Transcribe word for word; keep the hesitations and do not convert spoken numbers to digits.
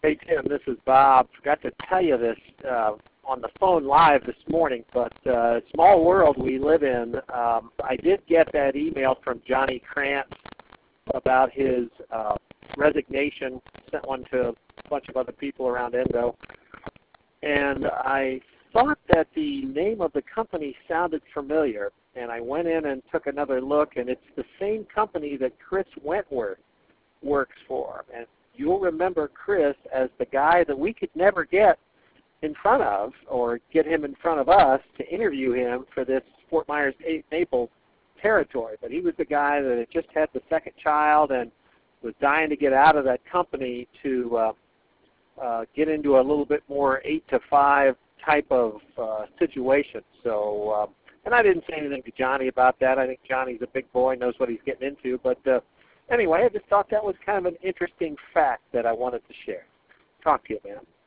Hey, Tim, this is Bob. Forgot to tell you this uh, on the phone live this morning, but uh, small world we live in. Um, I did get that email from Johnny Krantz about his uh, resignation. Sent one to a bunch of other people around Endo. And I thought that the name of the company sounded familiar, and I went in and took another look, and it's the same company that Chris Wentworth works for. And you'll remember Chris as the guy that we could never get in front of or get him in front of us to interview him for this Fort Myers Naples territory. But he was the guy that had just had the second child and was dying to get out of that company to uh, uh, get into a little bit more eight to five type of uh, situation. So, um, and I didn't say anything to Johnny about that. I think Johnny's a big boy, knows what he's getting into. But uh, anyway, I just thought that was kind of an interesting fact that I wanted to share. Talk to you, man.